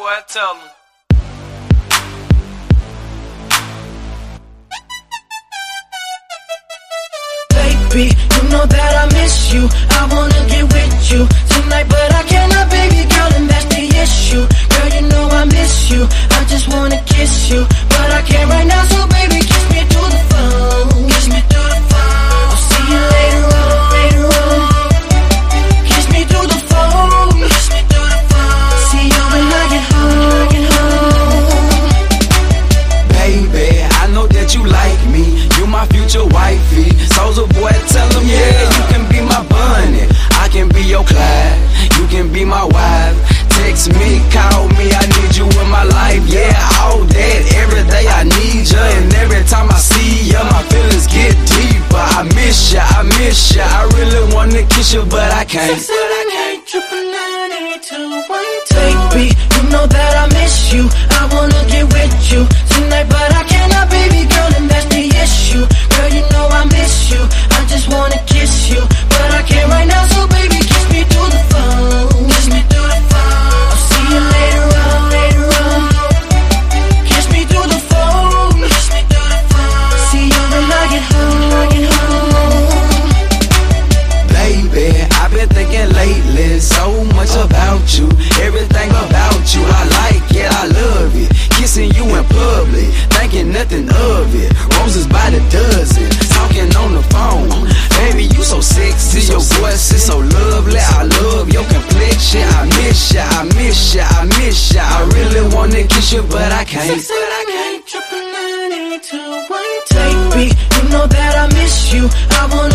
boy, tell him. Baby, you know that I miss you. I wanna get with you tonight, but I cannot, baby girl, and that's the issue. Girl, you know I miss you. I just wanna kiss you, but I can't right now, so baby, kiss me through the phone. Kiss me through the phone. I'll see you later on, later on. Kiss me through the phone. Kiss me through the phone. See you when I get home, get home. Baby, I know that you like me. You my future wifey. Soulja Boy, tell him, yeah, you can be my bunny. I can be your Clyde. You can be my wife. Text me, call me, I need you in my life. Yeah, all that, every day I need you. And every time I see you, my feelings get deeper. I miss ya, I miss ya. I really wanna kiss you, but I can't. Baby, you know that I miss you. I wanna get with you tonight, but I cannot, baby girl, and that's the issue. Girl, you know I miss you. I just wanna kiss you, but I can't right now, so baby, kiss me through the phone. Kiss me through the phone. I'll see you later on, later on. Kiss me through the phone. Kiss me through the phone. See you when I get home, get home. Baby, I've been thinking lately so much about you. Everything about you, I like it, I love it. Kissing you in public, thinking nothing of it. Roses by the dozen, talking on the phone. Baby, you so sexy, your voice is so lovely. I love your complexion. I miss ya, I miss ya, I miss ya. I really wanna kiss you, but I can't. Baby, you know that I miss you. I wanna